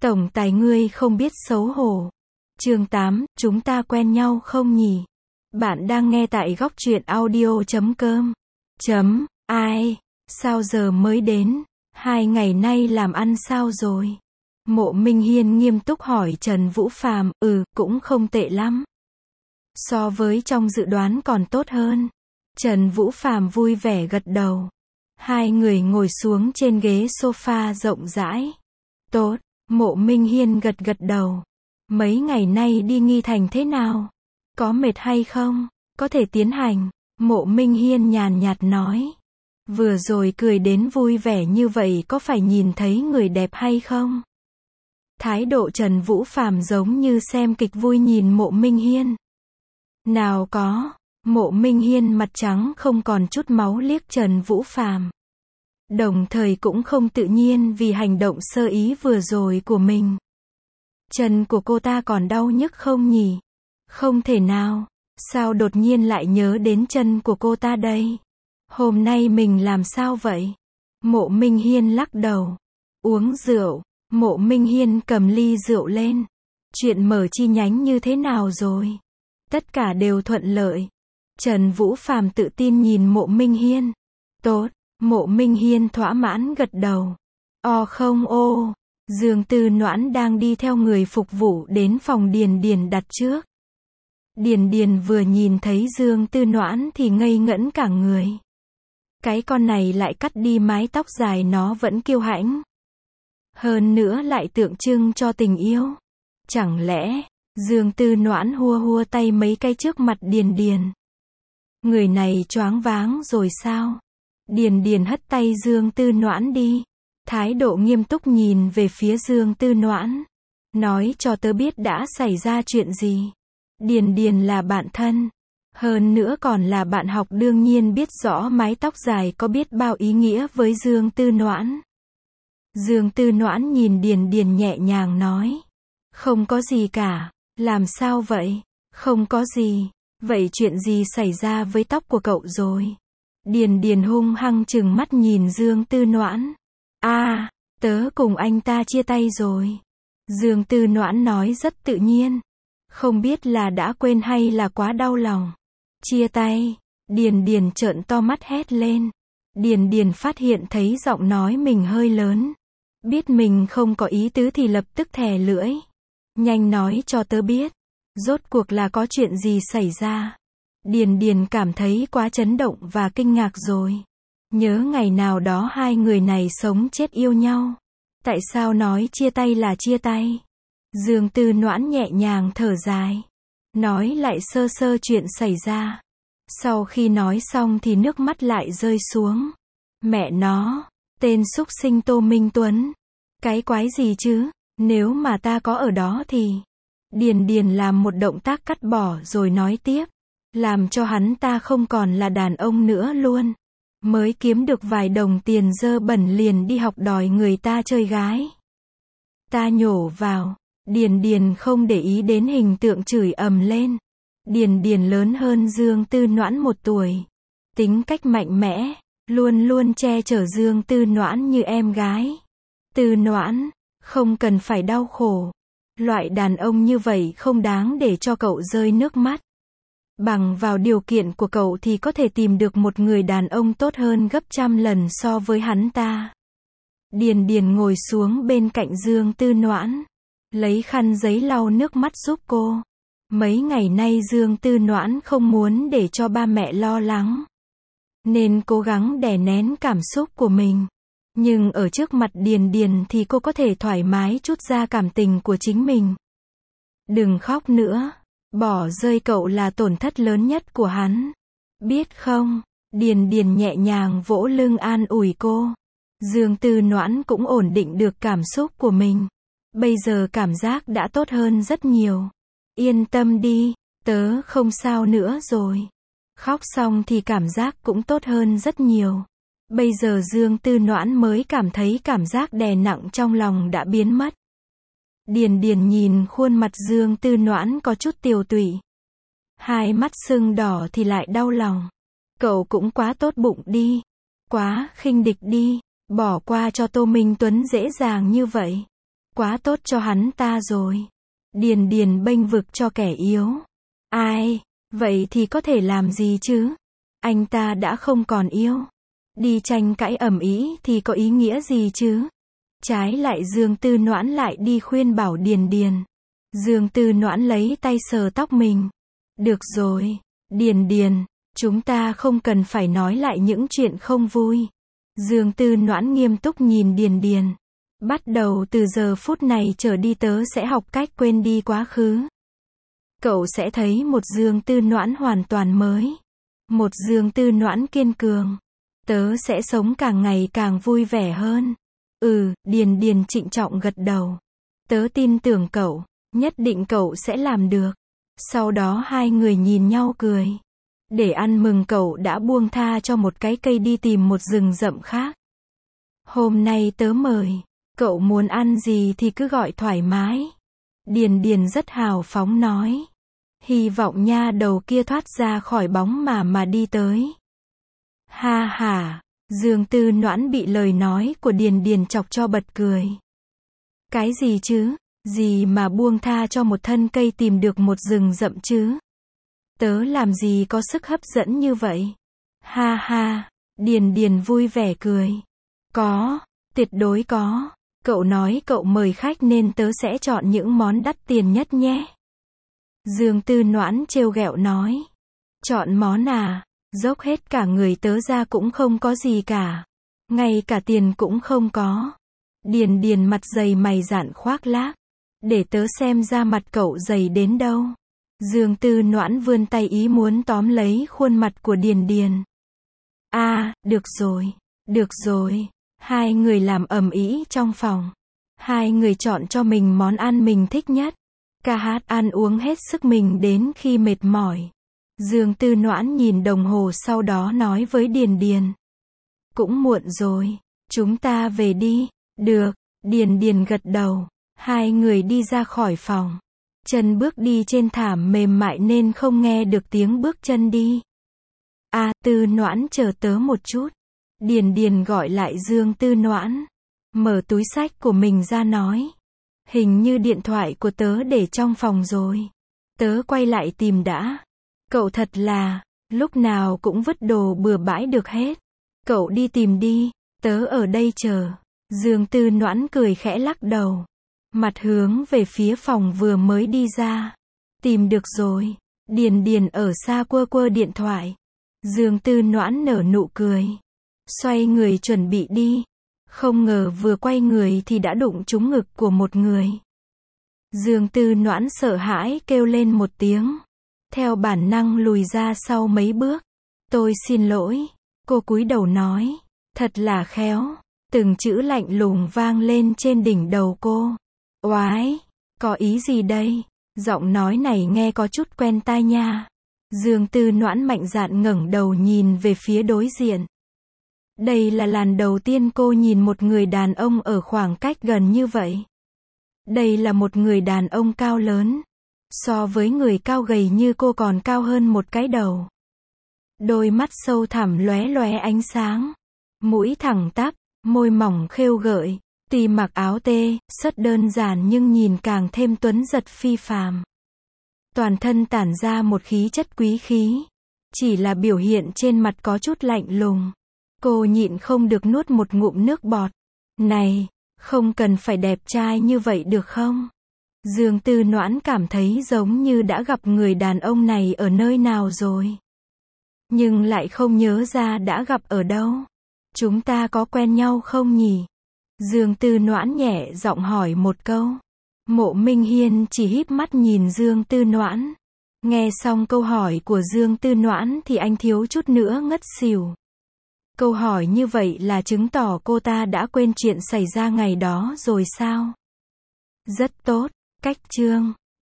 Tổng tài ngươi không biết xấu hổ. Chương 8, chúng ta quen nhau không nhỉ? Bạn đang nghe tại góc truyện audio.com. Ai? Sao giờ mới đến? 2 ngày nay làm ăn sao rồi? Mộ Minh Hiên nghiêm túc hỏi Trần Vũ Phàm. Cũng không tệ lắm. So với trong dự đoán còn tốt hơn. Trần Vũ Phàm vui vẻ gật đầu. Hai người ngồi xuống trên ghế sofa rộng rãi. Tốt. Mộ Minh Hiên gật gật đầu. Mấy ngày nay đi Nghi Thành thế nào? Có mệt hay không? Có thể tiến hành. Mộ Minh Hiên nhàn nhạt nói. Vừa rồi cười đến vui vẻ như vậy có phải nhìn thấy người đẹp hay không? Thái độ Trần Vũ Phàm giống như xem kịch vui nhìn Mộ Minh Hiên. Nào có. Mộ Minh Hiên mặt trắng không còn chút máu liếc Trần Vũ Phàm. Đồng thời cũng không tự nhiên vì hành động sơ ý vừa rồi của mình. Chân của cô ta còn đau nhức không nhỉ? Không thể nào. Sao đột nhiên lại nhớ đến chân của cô ta đây? Hôm nay mình làm sao vậy? Mộ Minh Hiên lắc đầu. Uống rượu. Mộ Minh Hiên cầm ly rượu lên. Chuyện mở chi nhánh như thế nào rồi? Tất cả đều thuận lợi. Trần Vũ Phàm tự tin nhìn Mộ Minh Hiên. Tốt. Mộ Minh Hiên thỏa mãn gật đầu. Không Dương Tư Noãn đang đi theo người phục vụ đến phòng Điền Điền đặt trước. Điền Điền vừa nhìn thấy Dương Tư Noãn thì ngây ngẩn cả người. Cái con này lại cắt đi mái tóc dài nó vẫn kiêu hãnh. Hơn nữa lại tượng trưng cho tình yêu. Chẳng lẽ, Dương Tư Noãn hua hua tay mấy cái trước mặt Điền Điền. Người này choáng váng rồi sao? Điền Điền hất tay Dương Tư Noãn đi. Thái độ nghiêm túc nhìn về phía Dương Tư Noãn. Nói cho tớ biết đã xảy ra chuyện gì. Điền Điền là bạn thân. Hơn nữa còn là bạn học đương nhiên biết rõ mái tóc dài có biết bao ý nghĩa với Dương Tư Noãn. Dương Tư Noãn nhìn Điền Điền nhẹ nhàng nói. Không có gì cả. Làm sao vậy? Không có gì. Vậy chuyện gì xảy ra với tóc của cậu rồi? Điền Điền hung hăng trừng mắt nhìn Dương Tư Noãn. Tớ cùng anh ta chia tay rồi. Dương Tư Noãn nói rất tự nhiên. Không biết là đã quên hay là quá đau lòng. Chia tay. Điền Điền trợn to mắt hét lên. Điền Điền phát hiện thấy giọng nói mình hơi lớn. Biết mình không có ý tứ thì lập tức thè lưỡi. Nhanh nói cho tớ biết. Rốt cuộc là có chuyện gì xảy ra? Điền Điền cảm thấy quá chấn động và kinh ngạc rồi. Nhớ ngày nào đó hai người này sống chết yêu nhau. Tại sao nói chia tay là chia tay? Dương Tư Noãn nhẹ nhàng thở dài. Nói lại sơ sơ chuyện xảy ra. Sau khi nói xong thì nước mắt lại rơi xuống. Mẹ nó, tên súc sinh Tô Minh Tuấn. Cái quái gì chứ? Nếu mà ta có ở đó thì... Điền Điền làm một động tác cắt bỏ rồi nói tiếp. Làm cho hắn ta không còn là đàn ông nữa luôn. Mới kiếm được vài đồng tiền dơ bẩn liền đi học đòi người ta chơi gái. Ta nhổ vào. Điền Điền không để ý đến hình tượng chửi ầm lên. Điền Điền lớn hơn Dương Tư Noãn 1 tuổi. Tính cách mạnh mẽ. Luôn luôn che chở Dương Tư Noãn như em gái. Tư Noãn, không cần phải đau khổ. Loại đàn ông như vậy không đáng để cho cậu rơi nước mắt. Bằng vào điều kiện của cậu thì có thể tìm được một người đàn ông tốt hơn gấp trăm lần so với hắn ta. Điền Điền ngồi xuống bên cạnh Dương Tư Noãn. Lấy khăn giấy lau nước mắt giúp cô. Mấy ngày nay Dương Tư Noãn không muốn để cho ba mẹ lo lắng. Nên cố gắng đè nén cảm xúc của mình. Nhưng ở trước mặt Điền Điền thì cô có thể thoải mái trút ra cảm tình của chính mình. Đừng khóc nữa. Bỏ rơi cậu là tổn thất lớn nhất của hắn. Biết không? Điền Điền nhẹ nhàng vỗ lưng an ủi cô. Dương Tư Noãn cũng ổn định được cảm xúc của mình. Bây giờ cảm giác đã tốt hơn rất nhiều. Yên tâm đi, tớ không sao nữa rồi. Khóc xong thì cảm giác cũng tốt hơn rất nhiều. Bây giờ Dương Tư Noãn mới cảm thấy cảm giác đè nặng trong lòng đã biến mất. Điền Điền nhìn khuôn mặt Dương Tư Noãn có chút tiều tụy. Hai mắt sưng đỏ thì lại đau lòng. Cậu cũng quá tốt bụng đi. Quá khinh địch đi. Bỏ qua cho Tô Minh Tuấn dễ dàng như vậy. Quá tốt cho hắn ta rồi. Điền Điền bênh vực cho kẻ yếu. Ai, vậy thì có thể làm gì chứ? Anh ta đã không còn yêu. Đi tranh cãi ầm ĩ thì có ý nghĩa gì chứ? Trái lại Dương Tư Noãn lại đi khuyên bảo Điền Điền. Dương Tư Noãn lấy tay sờ tóc mình. Được rồi, Điền Điền, chúng ta không cần phải nói lại những chuyện không vui. Dương Tư Noãn nghiêm túc nhìn Điền Điền. Bắt đầu từ giờ phút này trở đi tớ sẽ học cách quên đi quá khứ. Cậu sẽ thấy một Dương Tư Noãn hoàn toàn mới. Một Dương Tư Noãn kiên cường. Tớ sẽ sống càng ngày càng vui vẻ hơn. Điền Điền trịnh trọng gật đầu. Tớ tin tưởng cậu, nhất định cậu sẽ làm được. Sau đó hai người nhìn nhau cười. Để ăn mừng cậu đã buông tha cho một cái cây đi tìm một rừng rậm khác. Hôm nay tớ mời, cậu muốn ăn gì thì cứ gọi thoải mái. Điền Điền rất hào phóng nói. Hy vọng nha đầu kia thoát ra khỏi bóng mà đi tới. Ha ha, Dương Tư Noãn bị lời nói của Điền Điền chọc cho bật cười. Cái gì chứ? Gì mà buông tha cho một thân cây tìm được một rừng rậm chứ? Tớ làm gì có sức hấp dẫn như vậy? Ha ha, Điền Điền vui vẻ cười. Có, tuyệt đối có. Cậu nói cậu mời khách nên tớ sẽ chọn những món đắt tiền nhất nhé. Dương Tư Noãn trêu ghẹo nói. Chọn món à? Dốc hết cả người tớ ra cũng không có gì cả. Ngay cả tiền cũng không có. Điền Điền mặt dày mày dạn khoác lác. Để tớ xem ra mặt cậu dày đến đâu. Dương Tư Noãn vươn tay ý muốn tóm lấy khuôn mặt của Điền Điền. Được rồi. Được rồi. Hai người làm ầm ĩ trong phòng. Hai người chọn cho mình món ăn mình thích nhất. Ca hát ăn uống hết sức mình đến khi mệt mỏi. Dương Tư Noãn nhìn đồng hồ sau đó nói với Điền Điền. Cũng muộn rồi. Chúng ta về đi. Được. Điền Điền gật đầu. Hai người đi ra khỏi phòng. Chân bước đi trên thảm mềm mại nên không nghe được tiếng bước chân đi. Tư Noãn chờ tớ một chút. Điền Điền gọi lại Dương Tư Noãn. Mở túi xách của mình ra nói. Hình như điện thoại của tớ để trong phòng rồi. Tớ quay lại tìm đã. Cậu thật là, lúc nào cũng vứt đồ bừa bãi được hết. Cậu đi tìm đi, tớ ở đây chờ. Dương Tư Noãn cười khẽ lắc đầu. Mặt hướng về phía phòng vừa mới đi ra. Tìm được rồi. Điền Điền ở xa quơ quơ điện thoại. Dương Tư Noãn nở nụ cười. Xoay người chuẩn bị đi. Không ngờ vừa quay người thì đã đụng trúng ngực của một người. Dương Tư Noãn sợ hãi kêu lên một tiếng. Theo bản năng lùi ra sau mấy bước. Tôi xin lỗi. Cô cúi đầu nói. Thật là khéo. Từng chữ lạnh lùng vang lên trên đỉnh đầu cô. Oái, có ý gì đây? Giọng nói này nghe có chút quen tai nha. Dương Tư Noãn mạnh dạn ngẩng đầu nhìn về phía đối diện. Đây là lần đầu tiên cô nhìn một người đàn ông ở khoảng cách gần như vậy. Đây là một người đàn ông cao lớn. So với người cao gầy như cô còn cao hơn một cái đầu. Đôi mắt sâu thẳm lóe lóe ánh sáng. Mũi thẳng tắp, môi mỏng khêu gợi. Tuy mặc áo tê, rất đơn giản nhưng nhìn càng thêm tuấn giật phi phàm. Toàn thân tản ra một khí chất quý khí. Chỉ là biểu hiện trên mặt có chút lạnh lùng. Cô nhịn không được nuốt một ngụm nước bọt. Này, không cần phải đẹp trai như vậy được không? Dương Tư Noãn cảm thấy giống như đã gặp người đàn ông này ở nơi nào rồi. Nhưng lại không nhớ ra đã gặp ở đâu. Chúng ta có quen nhau không nhỉ? Dương Tư Noãn nhẹ giọng hỏi một câu. Mộ Minh Hiên chỉ híp mắt nhìn Dương Tư Noãn. Nghe xong câu hỏi của Dương Tư Noãn thì anh thiếu chút nữa ngất xỉu. Câu hỏi như vậy là chứng tỏ cô ta đã quên chuyện xảy ra ngày đó rồi sao? Rất tốt, cách chương.